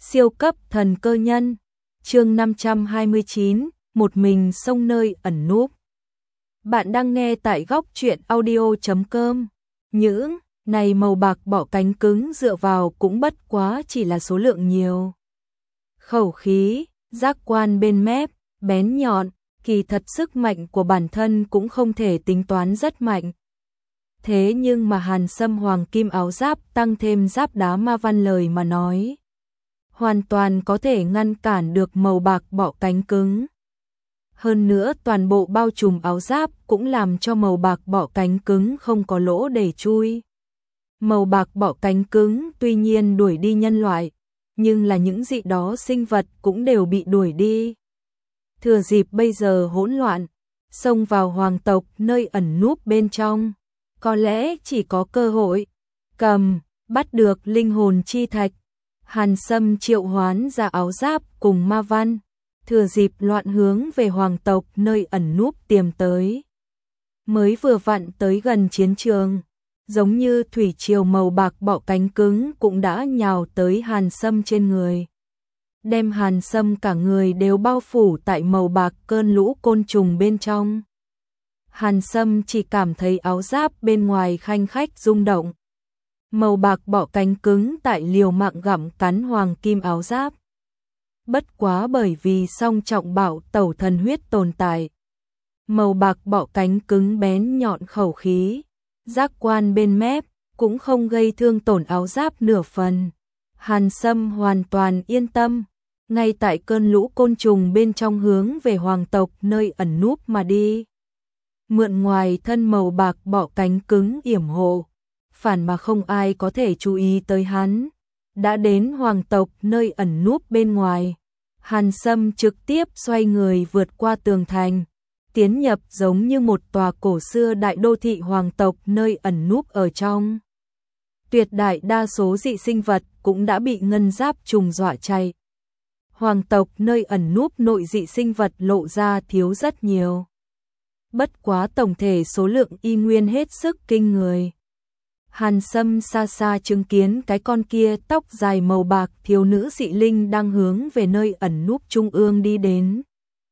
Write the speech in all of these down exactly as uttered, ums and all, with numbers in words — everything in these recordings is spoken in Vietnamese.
Siêu cấp thần cơ nhân, chương năm trăm hai mươi chín, một mình xông nơi ẩn núp. Bạn đang nghe tại góc truyện audio chấm com. Những này màu bạc bỏ cánh cứng dựa vào cũng bất quá chỉ là số lượng nhiều. Khẩu khí, giác quan bên mép, bén nhọn, kỳ thật sức mạnh của bản thân cũng không thể tính toán rất mạnh. Thế nhưng mà Hàn Sâm hoàng kim áo giáp tăng thêm giáp đá ma văn lời mà nói, hoàn toàn có thể ngăn cản được màu bạc bọ cánh cứng. Hơn nữa toàn bộ bao trùm áo giáp cũng làm cho màu bạc bọ cánh cứng không có lỗ để chui. Màu bạc bọ cánh cứng tuy nhiên đuổi đi nhân loại, nhưng là những dị đó sinh vật cũng đều bị đuổi đi. Thừa dịp bây giờ hỗn loạn, xông vào hoàng tộc nơi ẩn núp bên trong, có lẽ chỉ có cơ hội cầm bắt được linh hồn chi thạch. Hàn Sâm triệu hoán ra áo giáp cùng ma văn, thừa dịp loạn hướng về hoàng tộc nơi ẩn núp tiềm tới. Mới vừa vặn tới gần chiến trường, giống như thủy triều màu bạc bọ cánh cứng cũng đã nhào tới Hàn Sâm trên người, đem Hàn Sâm cả người đều bao phủ tại màu bạc cơn lũ côn trùng bên trong. Hàn Sâm chỉ cảm thấy áo giáp bên ngoài khanh khách rung động. Màu bạc bọ cánh cứng tại liều mạng gặm cắn hoàng kim áo giáp. Bất quá bởi vì song trọng bảo tẩu thần huyết tồn tại. Màu bạc bọ cánh cứng bén nhọn khẩu khí, giác quan bên mép, cũng không gây thương tổn áo giáp nửa phần. Hàn Sâm hoàn toàn yên tâm, ngay tại cơn lũ côn trùng bên trong hướng về hoàng tộc nơi ẩn núp mà đi. Mượn ngoài thân màu bạc bọ cánh cứng yểm hộ, phản mà không ai có thể chú ý tới hắn. Đã đến hoàng tộc nơi ẩn núp bên ngoài, Hàn Sâm trực tiếp xoay người vượt qua tường thành, tiến nhập giống như một tòa cổ xưa đại đô thị hoàng tộc nơi ẩn núp ở trong. Tuyệt đại đa số dị sinh vật cũng đã bị ngân giáp trùng dọa chạy. Hoàng tộc nơi ẩn núp nội dị sinh vật lộ ra thiếu rất nhiều. Bất quá tổng thể số lượng y nguyên hết sức kinh người. Hàn Sâm xa xa chứng kiến cái con kia tóc dài màu bạc thiếu nữ dị linh đang hướng về nơi ẩn núp trung ương đi đến.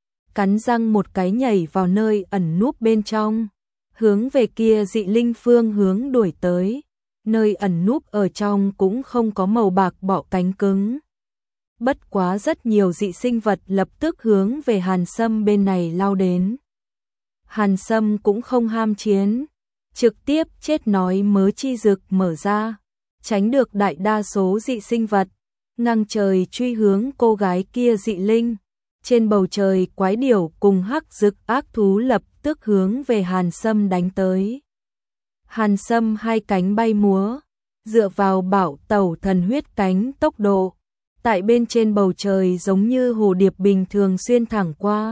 Cắn răng một cái nhảy vào nơi ẩn núp bên trong, hướng về kia dị linh phương hướng đuổi tới. Nơi ẩn núp ở trong cũng không có màu bạc bọ cánh cứng. Bất quá rất nhiều dị sinh vật lập tức hướng về Hàn Sâm bên này lao đến. Hàn Sâm cũng không ham chiến, trực tiếp chết nói mớ chi dực mở ra, tránh được đại đa số dị sinh vật, ngang trời truy hướng cô gái kia dị linh. Trên bầu trời quái điểu cùng hắc dực ác thú lập tức hướng về Hàn Sâm đánh tới. Hàn Sâm hai cánh bay múa, dựa vào bảo tẩu thần huyết cánh tốc độ, tại bên trên bầu trời giống như hồ điệp bình thường xuyên thẳng qua.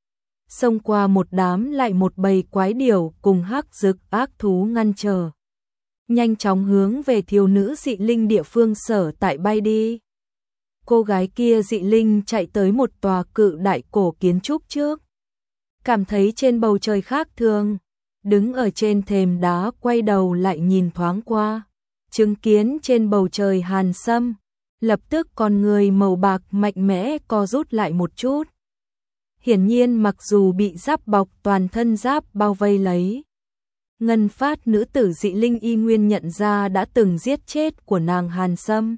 Xông qua một đám lại một bầy quái điểu cùng hắc dực ác thú ngăn trở. Nhanh chóng hướng về thiếu nữ dị linh địa phương sở tại bay đi. Cô gái kia dị linh chạy tới một tòa cự đại cổ kiến trúc trước. Cảm thấy trên bầu trời khác thường, đứng ở trên thềm đá quay đầu lại nhìn thoáng qua. Chứng kiến trên bầu trời Hàn Sâm, lập tức con người màu bạc mạnh mẽ co rút lại một chút. Hiển nhiên mặc dù bị giáp bọc toàn thân giáp bao vây lấy, ngân phát nữ tử dị linh y nguyên nhận ra đã từng giết chết của nàng Hàn Sâm.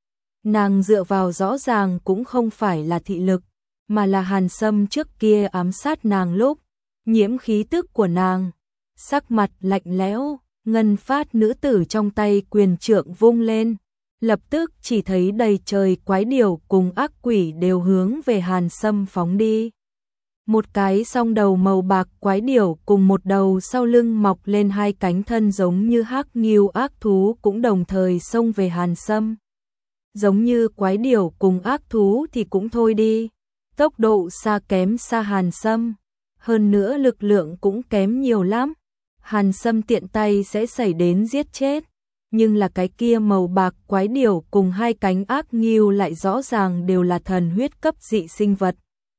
Nàng dựa vào rõ ràng cũng không phải là thị lực, mà là Hàn Sâm trước kia ám sát nàng lúc, nhiễm khí tức của nàng. Sắc mặt lạnh lẽo, ngân phát nữ tử trong tay quyền trượng vung lên, lập tức chỉ thấy đầy trời quái điểu cùng ác quỷ đều hướng về Hàn Sâm phóng đi. Một cái song đầu màu bạc quái điểu cùng một đầu sau lưng mọc lên hai cánh thân giống như hắc nghiêu ác thú cũng đồng thời xông về Hàn Sâm. Giống như quái điểu cùng ác thú thì cũng thôi đi, tốc độ xa kém xa Hàn Sâm, hơn nữa lực lượng cũng kém nhiều lắm. Hàn Sâm tiện tay sẽ xảy đến giết chết, nhưng là cái kia màu bạc quái điểu cùng hai cánh ác nghiêu lại rõ ràng đều là thần huyết cấp dị sinh vật.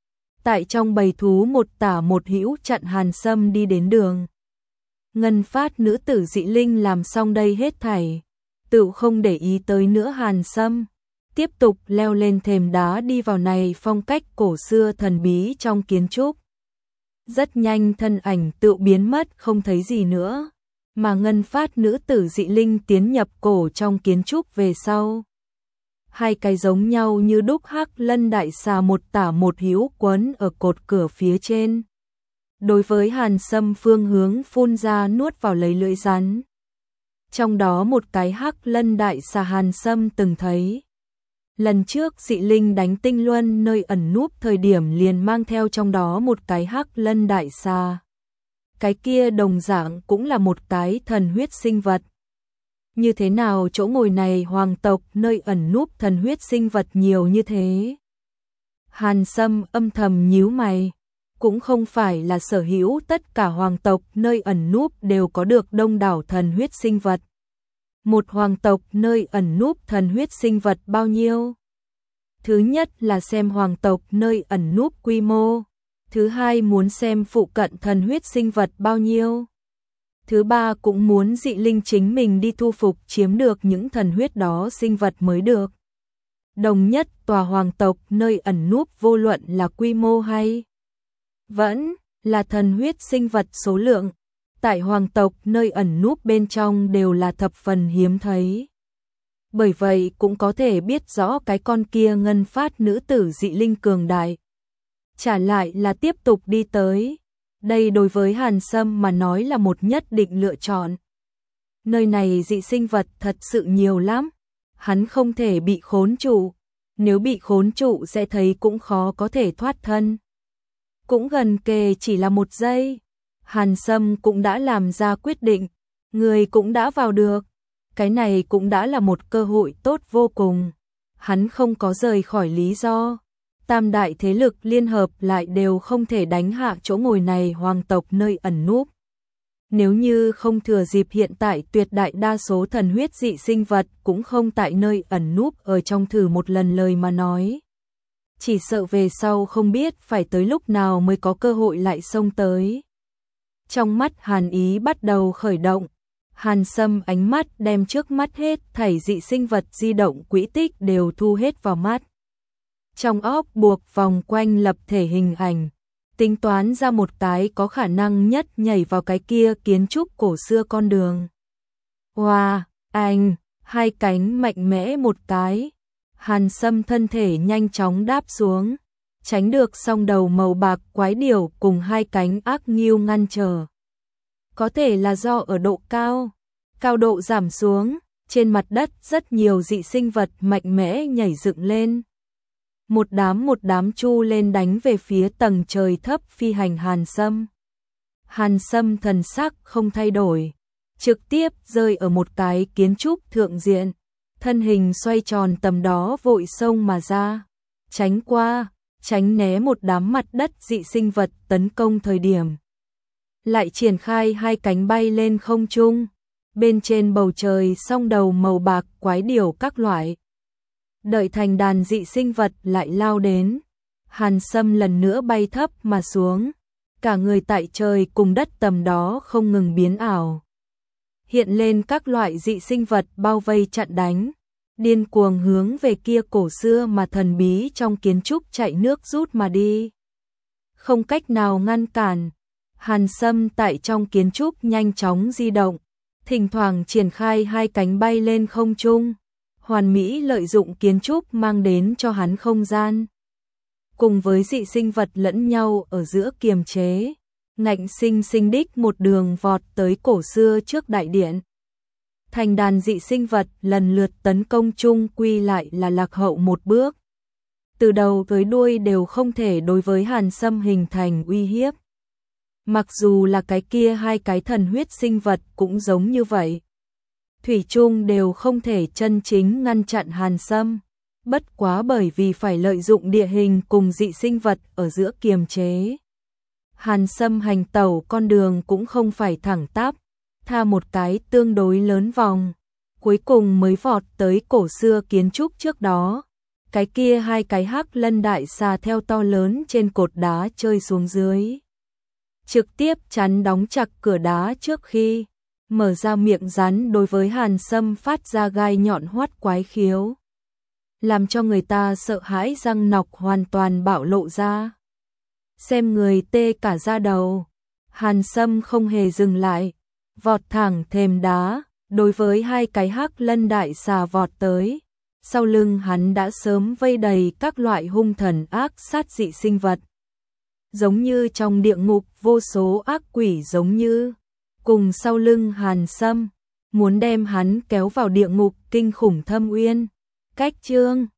Tại trong bầy thú một tả một hữu chặn Hàn Sâm đi đến đường. Ngân phát nữ tử dị linh làm xong đây hết thảy, tự không để ý tới nữa Hàn Sâm, tiếp tục leo lên thềm đá đi vào này phong cách cổ xưa thần bí trong kiến trúc. Rất nhanh thân ảnh tự biến mất không thấy gì nữa, mà ngân phát nữ tử dị linh tiến nhập cổ trong kiến trúc về sau. Hai cái giống nhau như đúc hắc lân đại xà một tả một hữu quấn ở cột cửa phía trên. Đối với Hàn Sâm phương hướng phun ra nuốt vào lấy lưỡi rắn. Trong đó một cái hắc lân đại xà Hàn Sâm từng thấy. Lần trước dị linh đánh tinh luân nơi ẩn núp thời điểm liền mang theo trong đó một cái hắc lân đại xà. Cái kia đồng dạng cũng là một cái thần huyết sinh vật. Như thế nào chỗ ngồi này hoàng tộc nơi ẩn núp thần huyết sinh vật nhiều như thế? Hàn Sâm âm thầm nhíu mày. Cũng không phải là sở hữu tất cả hoàng tộc nơi ẩn núp đều có được đông đảo thần huyết sinh vật. Một hoàng tộc nơi ẩn núp thần huyết sinh vật bao nhiêu? Thứ nhất là xem hoàng tộc nơi ẩn núp quy mô. Thứ hai muốn xem phụ cận thần huyết sinh vật bao nhiêu. Thứ ba cũng muốn dị linh chính mình đi thu phục chiếm được những thần huyết đó sinh vật mới được. Đồng nhất tòa hoàng tộc nơi ẩn núp vô luận là quy mô hay vẫn là thần huyết sinh vật số lượng. Tại hoàng tộc nơi ẩn núp bên trong đều là thập phần hiếm thấy. Bởi vậy cũng có thể biết rõ cái con kia ngân phát nữ tử dị linh cường đại. Trả lại là tiếp tục đi tới. Đây đối với Hàn Sâm mà nói là một nhất định lựa chọn. Nơi này dị sinh vật thật sự nhiều lắm. Hắn không thể bị khốn trụ. Nếu bị khốn trụ sẽ thấy cũng khó có thể thoát thân. Cũng gần kề chỉ là một giây. Hàn Sâm cũng đã làm ra quyết định. Người cũng đã vào được. Cái này cũng đã là một cơ hội tốt vô cùng. Hắn không có rời khỏi lý do. Tam đại thế lực liên hợp lại đều không thể đánh hạ chỗ ngồi này hoàng tộc nơi ẩn núp. Nếu như không thừa dịp hiện tại tuyệt đại đa số thần huyết dị sinh vật cũng không tại nơi ẩn núp ở trong thử một lần lời mà nói. Chỉ sợ về sau không biết phải tới lúc nào mới có cơ hội lại xông tới. Trong mắt Hàn Ý bắt đầu khởi động. Hàn Sâm ánh mắt đem trước mắt hết thảy dị sinh vật di động quỹ tích đều thu hết vào mắt. Trong óc buộc vòng quanh lập thể hình ảnh, tính toán ra một cái có khả năng nhất nhảy vào cái kia kiến trúc cổ xưa con đường. Wow, anh, hai cánh mạnh mẽ một cái. Hàn Sâm thân thể nhanh chóng đáp xuống, tránh được song đầu màu bạc quái điểu cùng hai cánh ác nghiêu ngăn trở. Có thể là do ở độ cao, cao độ giảm xuống, trên mặt đất rất nhiều dị sinh vật mạnh mẽ nhảy dựng lên. Một đám một đám chu lên đánh về phía tầng trời thấp phi hành Hàn Sâm. Hàn Sâm thần sắc không thay đổi, trực tiếp rơi ở một cái kiến trúc thượng diện, thân hình xoay tròn tầm đó vội xông mà ra, tránh qua, tránh né một đám mặt đất dị sinh vật tấn công thời điểm. Lại triển khai hai cánh bay lên không trung, bên trên bầu trời song đầu màu bạc quái điểu các loại. Đợi thành đàn dị sinh vật lại lao đến, Hàn Sâm lần nữa bay thấp mà xuống, cả người tại trời cùng đất tầm đó không ngừng biến ảo. Hiện lên các loại dị sinh vật bao vây chặn đánh, điên cuồng hướng về kia cổ xưa mà thần bí trong kiến trúc chạy nước rút mà đi. Không cách nào ngăn cản, Hàn Sâm tại trong kiến trúc nhanh chóng di động, thỉnh thoảng triển khai hai cánh bay lên không trung. Hoàn mỹ lợi dụng kiến trúc mang đến cho hắn không gian. Cùng với dị sinh vật lẫn nhau ở giữa kiềm chế, ngạnh sinh sinh đích một đường vọt tới cổ xưa trước đại điện. Thành đàn dị sinh vật lần lượt tấn công chung quy lại là lạc hậu một bước. Từ đầu tới đuôi đều không thể đối với Hàn Sâm hình thành uy hiếp. Mặc dù là cái kia hai cái thần huyết sinh vật cũng giống như vậy. Thủy chung đều không thể chân chính ngăn chặn Hàn Sâm, bất quá bởi vì phải lợi dụng địa hình cùng dị sinh vật ở giữa kiềm chế. Hàn Sâm hành tẩu con đường cũng không phải thẳng tắp, tha một cái tương đối lớn vòng, cuối cùng mới vọt tới cổ xưa kiến trúc trước đó. Cái kia hai cái hắc lân đại xà theo to lớn trên cột đá chơi xuống dưới. Trực tiếp chắn đóng chặt cửa đá trước khi mở ra miệng rắn đối với Hàn Sâm phát ra gai nhọn hoắt quái khiếu. làm cho người ta sợ hãi, răng nọc hoàn toàn bạo lộ ra. Xem người tê cả da đầu. Hàn Sâm không hề dừng lại, vọt thẳng thềm đá, đối với hai cái hắc lân đại xà vọt tới. Sau lưng hắn đã sớm vây đầy các loại hung thần ác sát dị sinh vật. Giống như trong địa ngục vô số ác quỷ giống như cùng sau lưng Hàn Sâm, muốn đem hắn kéo vào địa ngục kinh khủng thâm uyên. Cách chương